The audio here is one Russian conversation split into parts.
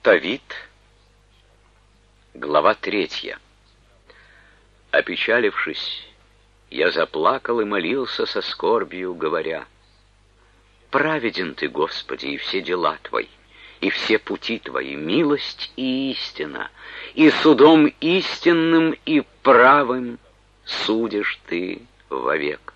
Тавит, глава 3. Опечалившись, я заплакал и молился со скорбью, говоря: «Праведен ты, Господи, и все дела Твои, и все пути Твои, милость и истина, и судом истинным и правым судишь Ты вовек.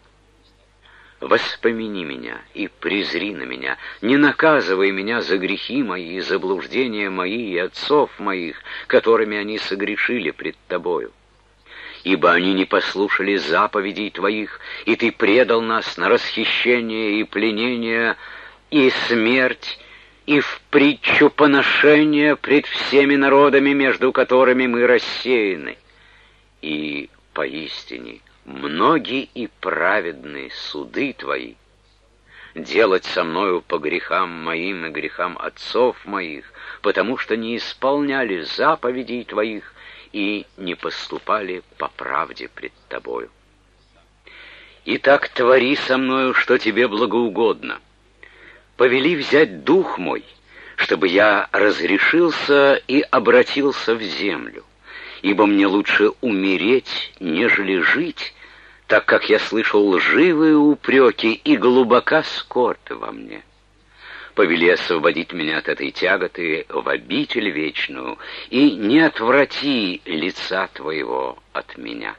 Воспомини меня и презри на меня, не наказывай меня за грехи мои и заблуждения мои и отцов моих, которыми они согрешили пред Тобою. Ибо они не послушали заповедей Твоих, и Ты предал нас на расхищение и пленение, и смерть, и в притчу поношения пред всеми народами, между которыми мы рассеяны. И поистине многие и праведные суды Твои. Делать со мною по грехам моим и грехам отцов моих, потому что не исполняли заповедей Твоих и не поступали по правде пред Тобою. Итак, твори со мною, что Тебе благоугодно. Повели взять дух мой, чтобы я разрешился и обратился в землю. Ибо мне лучше умереть, нежели жить, так как я слышал лживые упреки и глубока скорбь во мне. Повели освободить меня от этой тяготы в обитель вечную, и не отврати лица Твоего от меня».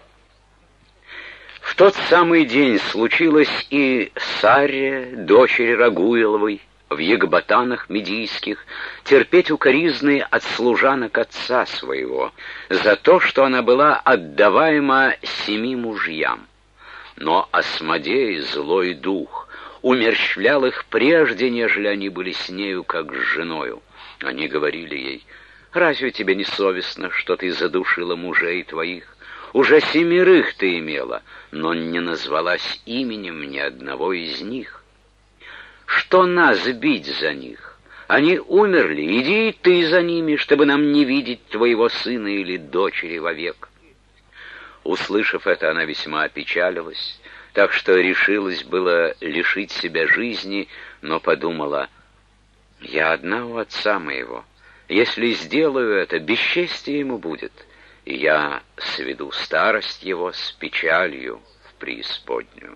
В тот самый день случилось и Сарре, дочери Рагуиловой, в Егбатанах Медийских, терпеть укоризны от служанок отца своего за то, что она была отдаваема 7 мужьям. Но Асмодей, злой дух, умерщвлял их прежде, нежели они были с нею, как с женою. Они говорили ей: «Разве тебе не совестно, что ты задушила мужей твоих? Уже 7 ты имела, но не назвалась именем ни одного из них. Что нас бить за них? Они умерли, иди и ты за ними, чтобы нам не видеть твоего сына или дочери вовек». Услышав это, она весьма опечалилась, так что решилась было лишить себя жизни, но подумала: «Я одна у отца моего. Если сделаю это, бесчестие ему будет, и я сведу старость его с печалью в преисподнюю».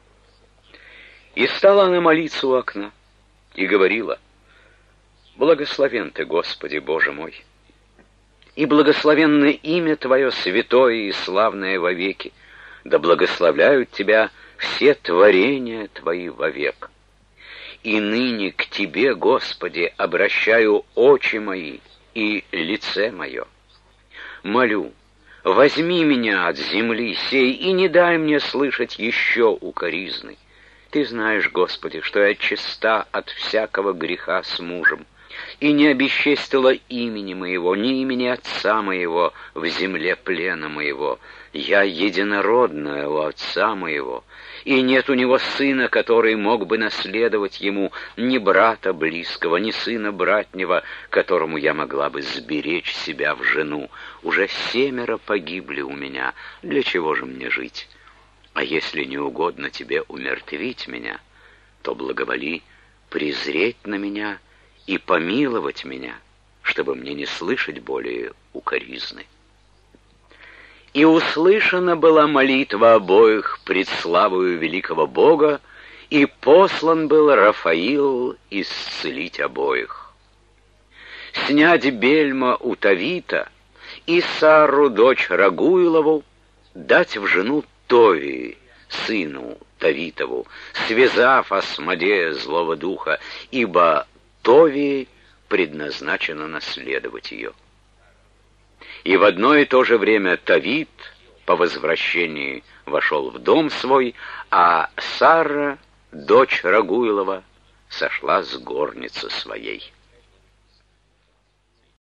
И стала она молиться у окна и говорила: «Благословен Ты, Господи, Боже мой, и благословенно имя Твое святое и славное вовеки, да благословляют Тебя все творения Твои вовек. И ныне к Тебе, Господи, обращаю очи мои и лице мое. Молю, возьми меня от земли сей и не дай мне слышать еще укоризны. Ты знаешь, Господи, что я чиста от всякого греха с мужем, и не обесчестила имени моего, ни имени отца моего в земле плена моего. Я единородная у отца моего, и нет у него сына, который мог бы наследовать ему, ни брата близкого, ни сына братнего, которому я могла бы сберечь себя в жену. Уже 7 погибли у меня, для чего же мне жить? А если не угодно тебе умертвить меня, то благоволи презреть на меня и помиловать меня, чтобы мне не слышать более укоризны». И услышана была молитва обоих пред славою великого Бога, и послан был Рафаил исцелить обоих. Снять бельма у Тавита и Сарру, дочь Рагуилову, дать в жену Товии, сыну Тавитову, связав Асмодея злого духа, ибо Товии предназначено наследовать ее. И в одно и то же время Тавит по возвращении вошел в дом свой, а Сарра, дочь Рагуилова, сошла с горницы своей.